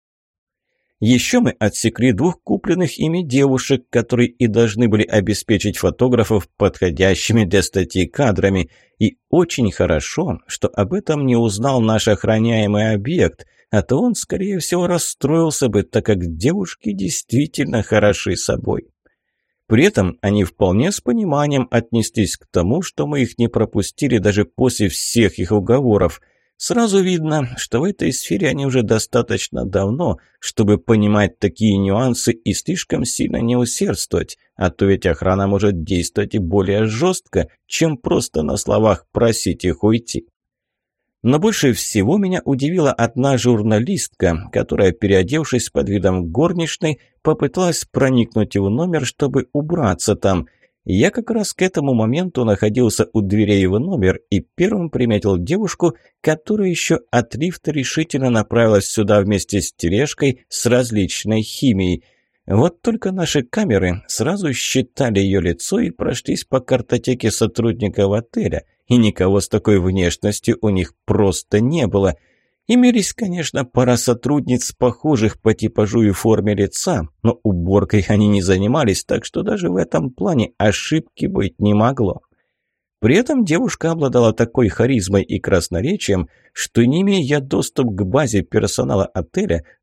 Еще мы отсекли двух купленных ими девушек, которые и должны были обеспечить фотографов подходящими для статьи кадрами. И очень хорошо, что об этом не узнал наш охраняемый объект, а то он, скорее всего, расстроился бы, так как девушки действительно хороши собой. При этом они вполне с пониманием отнеслись к тому, что мы их не пропустили даже после всех их уговоров. Сразу видно, что в этой сфере они уже достаточно давно, чтобы понимать такие нюансы и слишком сильно не усердствовать, а то ведь охрана может действовать и более жестко, чем просто на словах просить их уйти. Но больше всего меня удивила одна журналистка, которая, переодевшись под видом горничной, попыталась проникнуть в номер, чтобы убраться там. Я как раз к этому моменту находился у дверей в номер и первым приметил девушку, которая еще от лифта решительно направилась сюда вместе с тележкой с различной химией. Вот только наши камеры сразу считали ее лицо и прошлись по картотеке сотрудников отеля, и никого с такой внешностью у них просто не было. Имелись, конечно, пара сотрудниц, похожих по типажу и форме лица, но уборкой они не занимались, так что даже в этом плане ошибки быть не могло. При этом девушка обладала такой харизмой и красноречием, что, не имея я доступ к базе персонала отеля,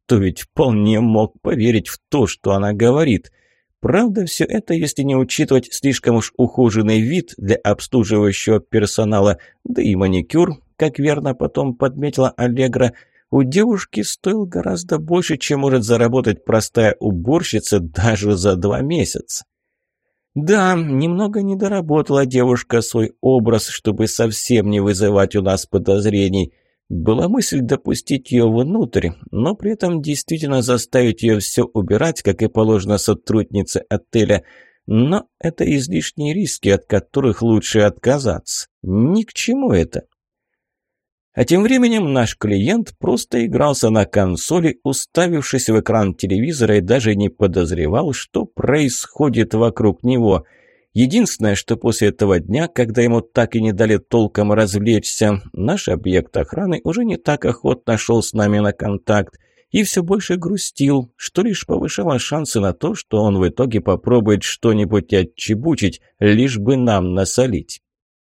то ведь вполне мог поверить в то, что она говорит. Правда, все это, если не учитывать слишком уж ухоженный вид для обслуживающего персонала, да и маникюр, как верно потом подметила Аллегра, у девушки стоил гораздо больше, чем может заработать простая уборщица даже за два месяца. Да, немного недоработала девушка свой образ, чтобы совсем не вызывать у нас подозрений. Была мысль допустить ее внутрь, но при этом действительно заставить ее все убирать, как и положено сотруднице отеля. Но это излишние риски, от которых лучше отказаться. Ни к чему это. А тем временем наш клиент просто игрался на консоли, уставившись в экран телевизора, и даже не подозревал, что происходит вокруг него. Единственное, что после этого дня, когда ему так и не дали толком развлечься, наш объект охраны уже не так охотно шел с нами на контакт и все больше грустил, что лишь повышало шансы на то, что он в итоге попробует что-нибудь отчебучить, лишь бы нам насолить.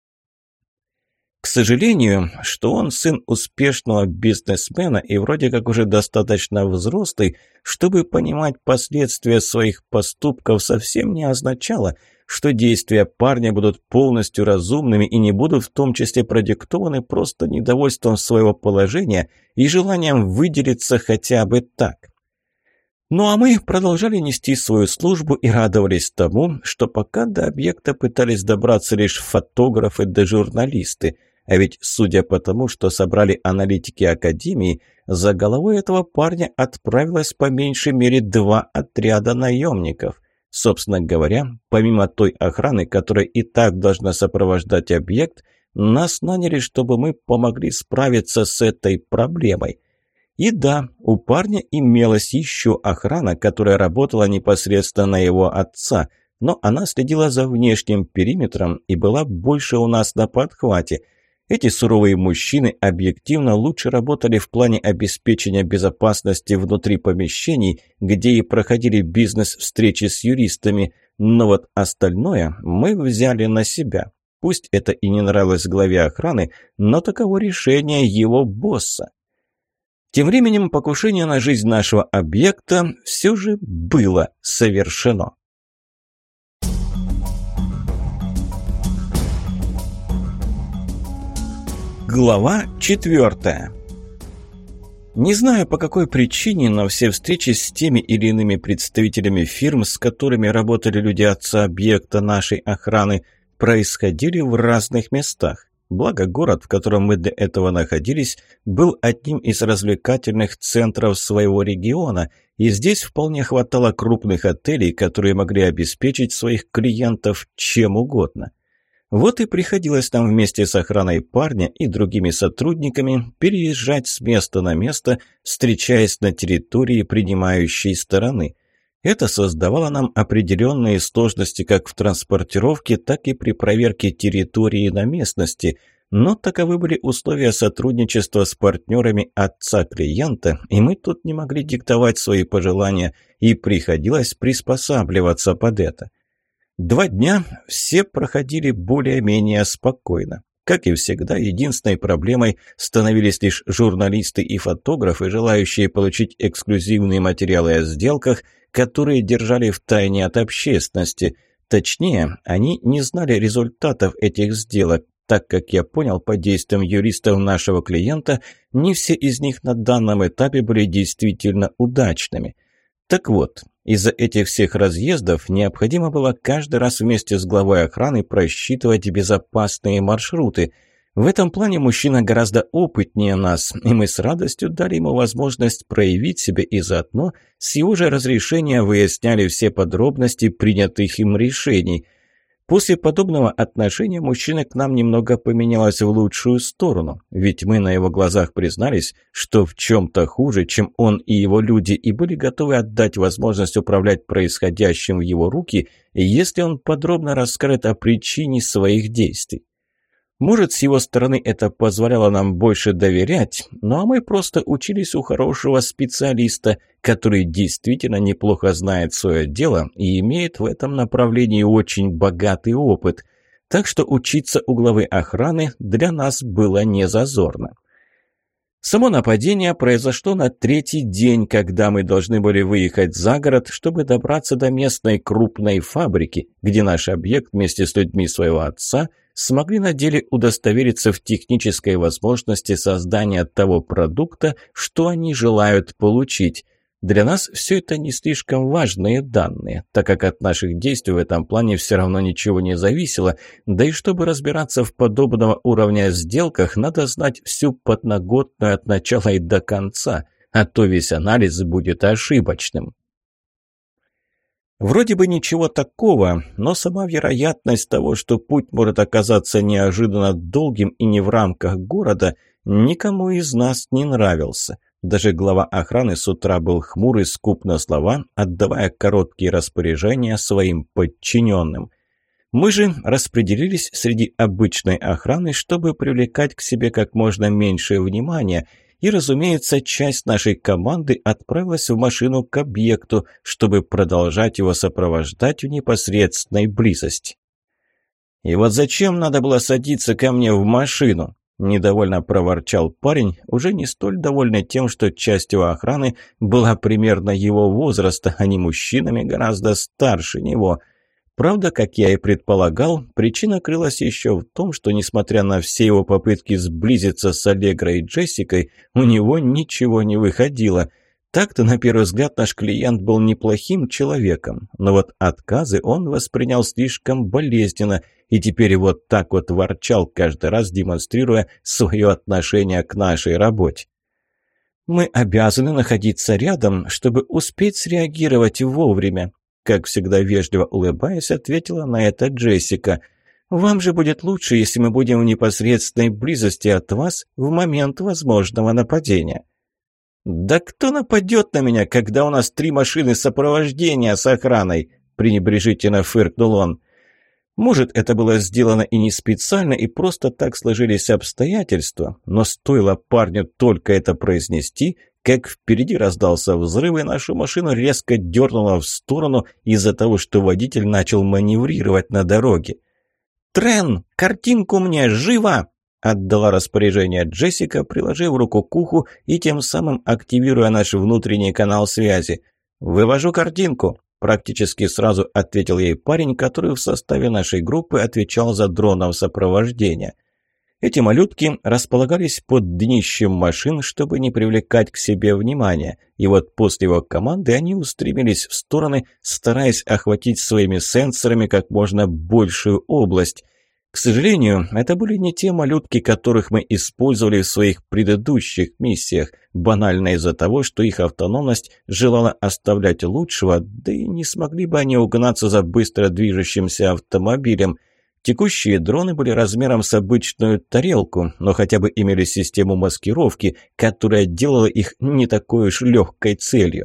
К сожалению, что он сын успешного бизнесмена и вроде как уже достаточно взрослый, чтобы понимать последствия своих поступков, совсем не означало, что действия парня будут полностью разумными и не будут в том числе продиктованы просто недовольством своего положения и желанием выделиться хотя бы так. Ну а мы продолжали нести свою службу и радовались тому, что пока до объекта пытались добраться лишь фотографы да журналисты. А ведь, судя по тому, что собрали аналитики Академии, за головой этого парня отправилось по меньшей мере два отряда наемников. Собственно говоря, помимо той охраны, которая и так должна сопровождать объект, нас наняли, чтобы мы помогли справиться с этой проблемой. И да, у парня имелась еще охрана, которая работала непосредственно на его отца, но она следила за внешним периметром и была больше у нас на подхвате. Эти суровые мужчины объективно лучше работали в плане обеспечения безопасности внутри помещений, где и проходили бизнес-встречи с юристами, но вот остальное мы взяли на себя. Пусть это и не нравилось главе охраны, но таково решение его босса. Тем временем покушение на жизнь нашего объекта все же было совершено. Глава четвертая. Не знаю, по какой причине, но все встречи с теми или иными представителями фирм, с которыми работали люди отца объекта нашей охраны, происходили в разных местах. Благо, город, в котором мы для этого находились, был одним из развлекательных центров своего региона, и здесь вполне хватало крупных отелей, которые могли обеспечить своих клиентов чем угодно. Вот и приходилось нам вместе с охраной парня и другими сотрудниками переезжать с места на место, встречаясь на территории принимающей стороны. Это создавало нам определенные сложности как в транспортировке, так и при проверке территории на местности, но таковы были условия сотрудничества с партнерами отца клиента, и мы тут не могли диктовать свои пожелания, и приходилось приспосабливаться под это. Два дня все проходили более-менее спокойно. Как и всегда, единственной проблемой становились лишь журналисты и фотографы, желающие получить эксклюзивные материалы о сделках, которые держали в тайне от общественности. Точнее, они не знали результатов этих сделок, так как я понял по действиям юристов нашего клиента, не все из них на данном этапе были действительно удачными. Так вот, из-за этих всех разъездов необходимо было каждый раз вместе с главой охраны просчитывать безопасные маршруты. В этом плане мужчина гораздо опытнее нас, и мы с радостью дали ему возможность проявить себя и заодно с его же разрешения выясняли все подробности принятых им решений. После подобного отношения мужчина к нам немного поменялось в лучшую сторону, ведь мы на его глазах признались, что в чем-то хуже, чем он и его люди, и были готовы отдать возможность управлять происходящим в его руки, если он подробно расскажет о причине своих действий. Может, с его стороны это позволяло нам больше доверять, ну а мы просто учились у хорошего специалиста, который действительно неплохо знает свое дело и имеет в этом направлении очень богатый опыт. Так что учиться у главы охраны для нас было не зазорно. Само нападение произошло на третий день, когда мы должны были выехать за город, чтобы добраться до местной крупной фабрики, где наш объект вместе с людьми своего отца смогли на деле удостовериться в технической возможности создания того продукта, что они желают получить. Для нас все это не слишком важные данные, так как от наших действий в этом плане все равно ничего не зависело, да и чтобы разбираться в подобного уровня сделках, надо знать всю подноготную от начала и до конца, а то весь анализ будет ошибочным. Вроде бы ничего такого, но сама вероятность того, что путь может оказаться неожиданно долгим и не в рамках города, никому из нас не нравился. Даже глава охраны с утра был хмурый, скуп на слова, отдавая короткие распоряжения своим подчиненным. Мы же распределились среди обычной охраны, чтобы привлекать к себе как можно меньшее внимание, и, разумеется, часть нашей команды отправилась в машину к объекту, чтобы продолжать его сопровождать в непосредственной близости. «И вот зачем надо было садиться ко мне в машину?» Недовольно проворчал парень, уже не столь довольный тем, что часть его охраны была примерно его возраста, а не мужчинами гораздо старше него. Правда, как я и предполагал, причина крылась еще в том, что, несмотря на все его попытки сблизиться с Аллегрой и Джессикой, у него ничего не выходило. Так-то, на первый взгляд, наш клиент был неплохим человеком, но вот отказы он воспринял слишком болезненно, и теперь вот так вот ворчал, каждый раз демонстрируя свое отношение к нашей работе. «Мы обязаны находиться рядом, чтобы успеть среагировать вовремя», как всегда вежливо улыбаясь, ответила на это Джессика. «Вам же будет лучше, если мы будем в непосредственной близости от вас в момент возможного нападения». «Да кто нападет на меня, когда у нас три машины сопровождения с охраной?» – пренебрежительно фыркнул он. Может, это было сделано и не специально, и просто так сложились обстоятельства, но стоило парню только это произнести, как впереди раздался взрыв, и нашу машину резко дернуло в сторону из-за того, что водитель начал маневрировать на дороге. «Трен, картинку мне, живо!» Отдала распоряжение Джессика, приложив руку к уху и тем самым активируя наш внутренний канал связи. «Вывожу картинку», – практически сразу ответил ей парень, который в составе нашей группы отвечал за дронов сопровождения. Эти малютки располагались под днищем машин, чтобы не привлекать к себе внимания, и вот после его команды они устремились в стороны, стараясь охватить своими сенсорами как можно большую область. К сожалению, это были не те малютки, которых мы использовали в своих предыдущих миссиях, банально из-за того, что их автономность желала оставлять лучшего, да и не смогли бы они угнаться за быстро движущимся автомобилем. Текущие дроны были размером с обычную тарелку, но хотя бы имели систему маскировки, которая делала их не такой уж легкой целью.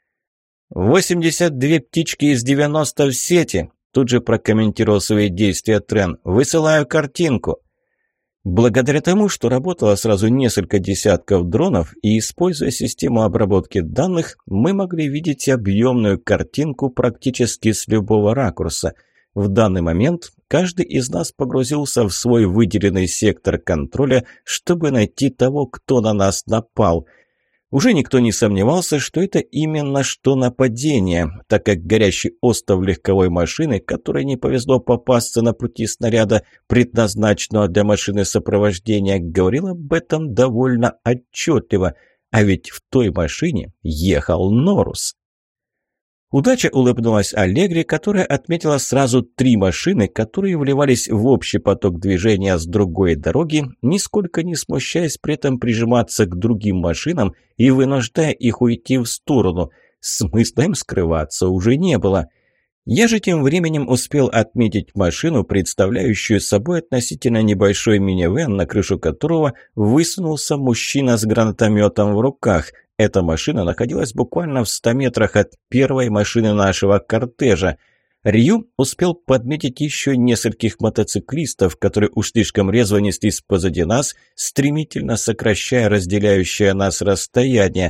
«восемьдесят две птички из девяноста в сети», тут же прокомментировал свои действия Трен. «Высылаю картинку». Благодаря тому, что работало сразу несколько десятков дронов, и используя систему обработки данных, мы могли видеть объемную картинку практически с любого ракурса. В данный момент каждый из нас погрузился в свой выделенный сектор контроля, чтобы найти того, кто на нас напал. Уже никто не сомневался, что это именно что нападение, так как горящий остов легковой машины, которой не повезло попасться на пути снаряда, предназначенного для машины сопровождения, говорил об этом довольно отчетливо, а ведь в той машине ехал Норус. Удача улыбнулась Аллегре, которая отметила сразу три машины, которые вливались в общий поток движения с другой дороги, нисколько не смущаясь при этом прижиматься к другим машинам и вынуждая их уйти в сторону. Смысла им скрываться уже не было. Я же тем временем успел отметить машину, представляющую собой относительно небольшой минивэн, на крышу которого высунулся мужчина с гранатометом в руках. Эта машина находилась буквально в ста метрах от первой машины нашего кортежа. Рью успел подметить еще нескольких мотоциклистов, которые уж слишком резво неслись позади нас, стремительно сокращая разделяющее нас расстояние.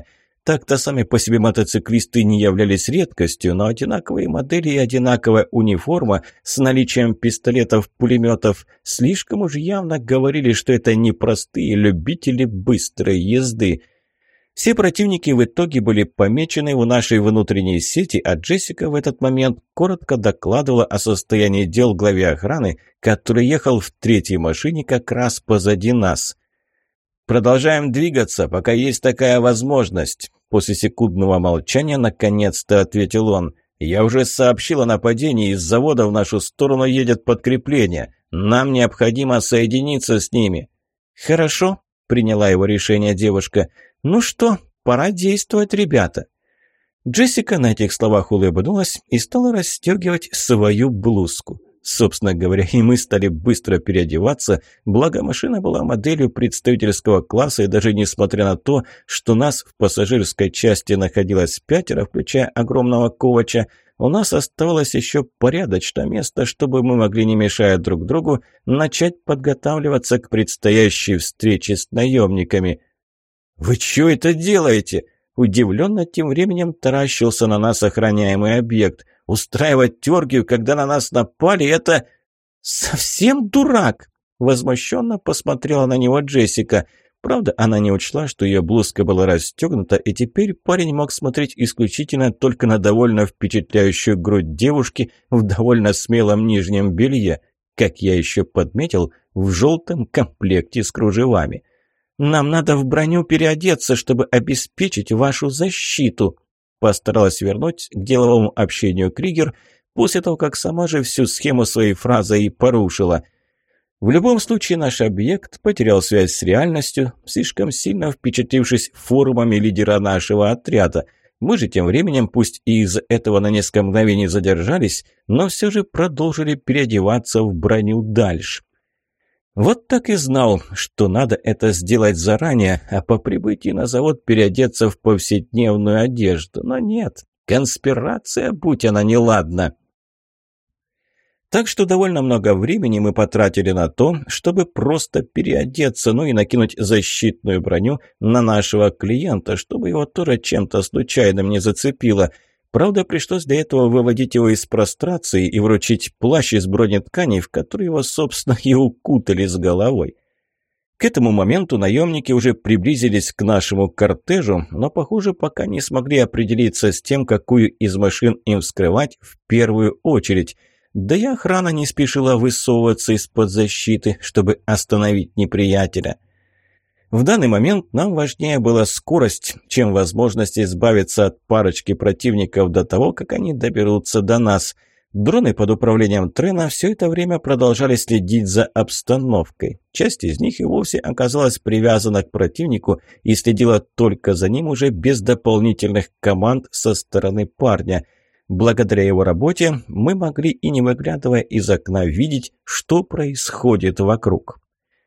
Так-то сами по себе мотоциклисты не являлись редкостью, но одинаковые модели и одинаковая униформа с наличием пистолетов-пулеметов слишком уж явно говорили, что это непростые любители быстрой езды. Все противники в итоге были помечены в нашей внутренней сети, а Джессика в этот момент коротко докладывала о состоянии дел главе охраны, который ехал в третьей машине как раз позади нас. «Продолжаем двигаться, пока есть такая возможность», – после секундного молчания наконец-то ответил он. «Я уже сообщил о нападении, из завода в нашу сторону едет подкрепление. Нам необходимо соединиться с ними». «Хорошо», – приняла его решение девушка. «Ну что, пора действовать, ребята». Джессика на этих словах улыбнулась и стала расстегивать свою блузку. Собственно говоря, и мы стали быстро переодеваться, благо машина была моделью представительского класса, и даже несмотря на то, что нас в пассажирской части находилось пятеро, включая огромного Ковача, у нас оставалось еще порядочно места, чтобы мы могли, не мешая друг другу, начать подготавливаться к предстоящей встрече с наемниками. «Вы что это делаете?» Удивленно тем временем таращился на нас охраняемый объект. «Устраивать тёргию, когда на нас напали, это...» «Совсем дурак!» Возмущенно посмотрела на него Джессика. Правда, она не учла, что ее блузка была расстегнута, и теперь парень мог смотреть исключительно только на довольно впечатляющую грудь девушки в довольно смелом нижнем белье, как я еще подметил, в желтом комплекте с кружевами. «Нам надо в броню переодеться, чтобы обеспечить вашу защиту», постаралась вернуть к деловому общению Кригер, после того, как сама же всю схему своей фразой и порушила. В любом случае, наш объект потерял связь с реальностью, слишком сильно впечатлившись форумами лидера нашего отряда. Мы же тем временем, пусть и из-за этого на несколько мгновений задержались, но все же продолжили переодеваться в броню дальше. Вот так и знал, что надо это сделать заранее, а по прибытии на завод переодеться в повседневную одежду. Но нет, конспирация, будь она неладна. Так что довольно много времени мы потратили на то, чтобы просто переодеться, ну и накинуть защитную броню на нашего клиента, чтобы его тоже чем-то случайным не зацепило. Правда, пришлось для этого выводить его из прострации и вручить плащ из бронетканей, в который его, собственно, и укутали с головой. К этому моменту наемники уже приблизились к нашему кортежу, но, похоже, пока не смогли определиться с тем, какую из машин им вскрывать в первую очередь. Да и охрана не спешила высовываться из-под защиты, чтобы остановить неприятеля. В данный момент нам важнее была скорость, чем возможность избавиться от парочки противников до того, как они доберутся до нас. Дроны под управлением Трена все это время продолжали следить за обстановкой. Часть из них и вовсе оказалась привязана к противнику и следила только за ним уже без дополнительных команд со стороны парня. Благодаря его работе мы могли и не выглядывая из окна видеть, что происходит вокруг.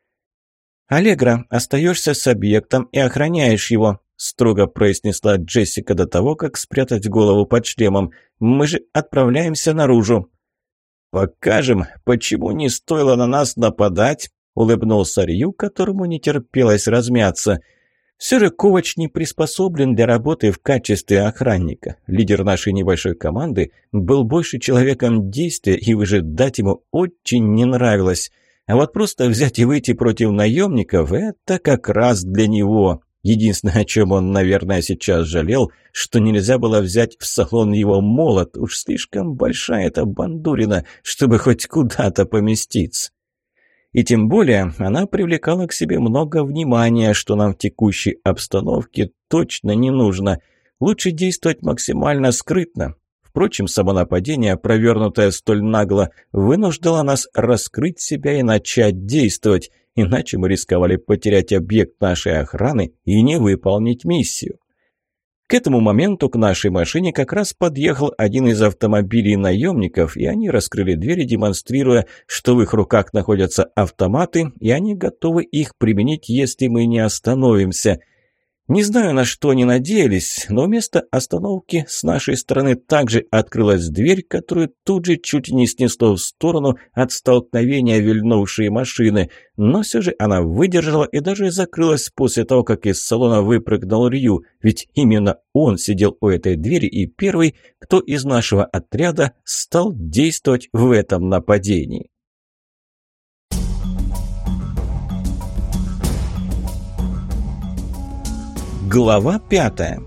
«Аллегра, остаешься с объектом и охраняешь его», – строго произнесла Джессика до того, как спрятать голову под шлемом. «Мы же отправляемся наружу». «Покажем, почему не стоило на нас нападать», – улыбнулся Рью, которому не терпелось размяться. Все же Ковач не приспособлен для работы в качестве охранника. Лидер нашей небольшой команды был больше человеком действия, и выжидать ему очень не нравилось. А вот просто взять и выйти против наемников – это как раз для него. Единственное, о чем он, наверное, сейчас жалел, что нельзя было взять в салон его молот. Уж слишком большая эта бандурина, чтобы хоть куда-то поместиться. И тем более она привлекала к себе много внимания, что нам в текущей обстановке точно не нужно. Лучше действовать максимально скрытно. Впрочем, само нападение, провернутое столь нагло, вынуждало нас раскрыть себя и начать действовать, иначе мы рисковали потерять объект нашей охраны и не выполнить миссию. К этому моменту к нашей машине как раз подъехал один из автомобилей наемников, и они раскрыли двери, демонстрируя, что в их руках находятся автоматы, и они готовы их применить, если мы не остановимся. Не знаю, на что они надеялись, но вместо остановки с нашей стороны также открылась дверь, которую тут же чуть не снесло в сторону от столкновения вильнувшей машины. Но все же она выдержала и даже закрылась после того, как из салона выпрыгнул Рью, ведь именно он сидел у этой двери и первый, кто из нашего отряда стал действовать в этом нападении. Глава пятая.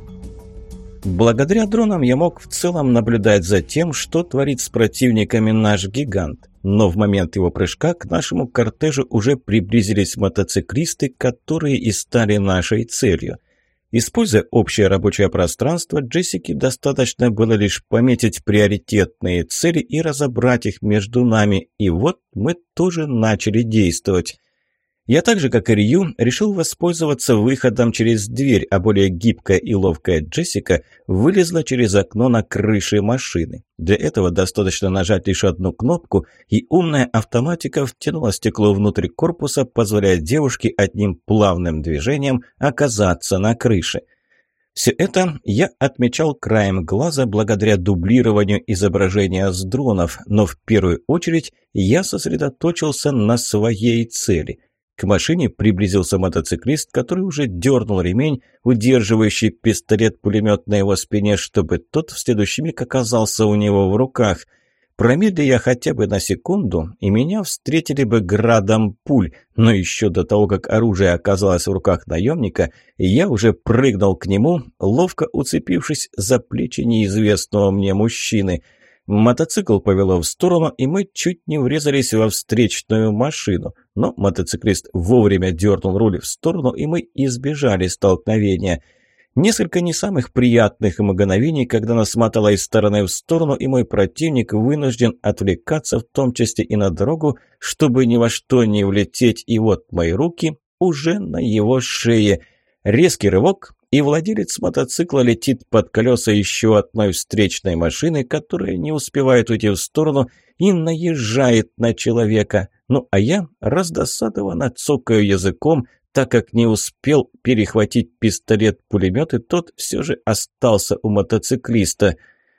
Благодаря дронам я мог в целом наблюдать за тем, что творит с противниками наш гигант. Но в момент его прыжка к нашему кортежу уже приблизились мотоциклисты, которые и стали нашей целью. Используя общее рабочее пространство, Джессике достаточно было лишь пометить приоритетные цели и разобрать их между нами. И вот мы тоже начали действовать. Я так же, как и Рью, решил воспользоваться выходом через дверь, а более гибкая и ловкая Джессика вылезла через окно на крыше машины. Для этого достаточно нажать лишь одну кнопку, и умная автоматика втянула стекло внутрь корпуса, позволяя девушке одним плавным движением оказаться на крыше. Все это я отмечал краем глаза благодаря дублированию изображения с дронов, но в первую очередь я сосредоточился на своей цели – к машине приблизился мотоциклист, который уже дернул ремень, удерживающий пистолет-пулемет на его спине, чтобы тот в следующий миг оказался у него в руках. Промедли я хотя бы на секунду, и меня встретили бы градом пуль, но еще до того, как оружие оказалось в руках наемника, я уже прыгнул к нему, ловко уцепившись за плечи неизвестного мне мужчины. Мотоцикл повело в сторону, и мы чуть не врезались во встречную машину. Но мотоциклист вовремя дернул руль в сторону, и мы избежали столкновения. Несколько не самых приятных мгновений, когда нас мотало из стороны в сторону, и мой противник вынужден отвлекаться, в том числе и на дорогу, чтобы ни во что не влететь. И вот мои руки уже на его шее. Резкий рывок, и владелец мотоцикла летит под колеса еще одной встречной машины, которая не успевает уйти в сторону и наезжает на человека. Ну а я раздосадованно цокаю языком, так как не успел перехватить пистолет-пулемет, и тот все же остался у мотоциклиста.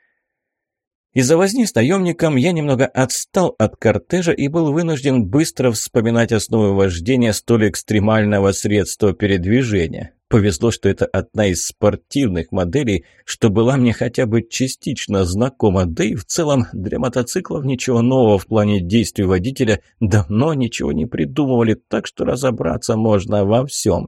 Из-за возни с наемником я немного отстал от кортежа и был вынужден быстро вспоминать основы вождения столь экстремального средства передвижения. Повезло, что это одна из спортивных моделей, что была мне хотя бы частично знакома, да и в целом для мотоциклов ничего нового в плане действий водителя давно ничего не придумывали, так что разобраться можно во всем.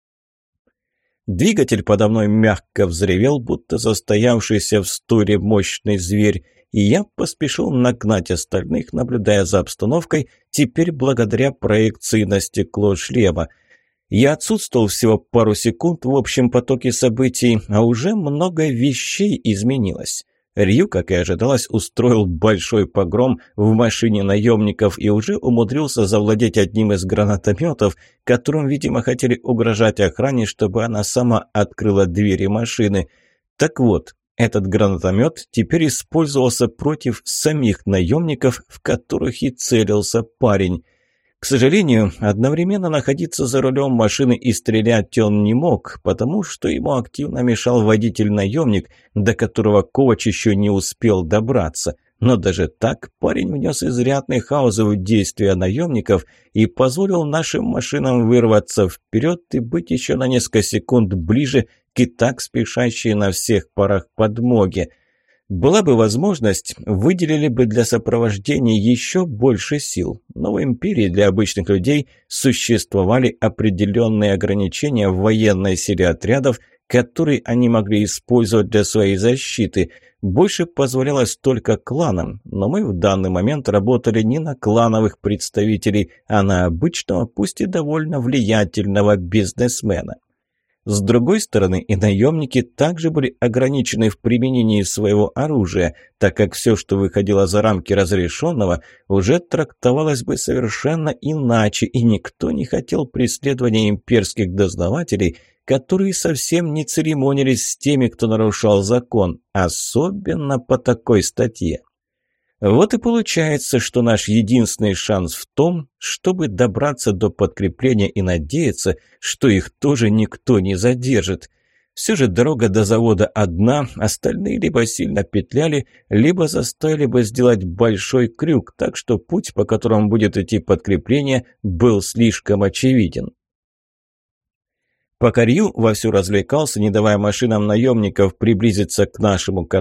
Двигатель подо мной мягко взревел, будто застоявшийся в стойле мощный зверь, и я поспешил нагнать остальных, наблюдая за обстановкой, теперь благодаря проекции на стекло шлема. Я отсутствовал всего пару секунд в общем потоке событий, а уже много вещей изменилось. Рью, как и ожидалось, устроил большой погром в машине наемников и уже умудрился завладеть одним из гранатометов, которым, видимо, хотели угрожать охране, чтобы она сама открыла двери машины. Так вот, этот гранатомет теперь использовался против самих наемников, в которых и целился парень. К сожалению, одновременно находиться за рулем машины и стрелять он не мог, потому что ему активно мешал водитель-наемник, до которого Ковач еще не успел добраться. Но даже так парень внес изрядный хаос в действия наемников и позволил нашим машинам вырваться вперед и быть еще на несколько секунд ближе к и так спешащей на всех парах подмоге. Была бы возможность, выделили бы для сопровождения еще больше сил. Но в империи для обычных людей существовали определенные ограничения в военной силе отрядов, которые они могли использовать для своей защиты. Больше позволялось только кланам, но мы в данный момент работали не на клановых представителей, а на обычного, пусть и довольно влиятельного бизнесмена. С другой стороны, и наемники также были ограничены в применении своего оружия, так как все, что выходило за рамки разрешенного, уже трактовалось бы совершенно иначе, и никто не хотел преследования имперских дознавателей, которые совсем не церемонились с теми, кто нарушал закон, особенно по такой статье. Вот и получается, что наш единственный шанс в том, чтобы добраться до подкрепления и надеяться, что их тоже никто не задержит. Все же дорога до завода одна, остальные либо сильно петляли, либо заставили бы сделать большой крюк, так что путь, по которому будет идти подкрепление, был слишком очевиден. Пока Рью вовсю развлекался, не давая машинам наемников приблизиться к нашему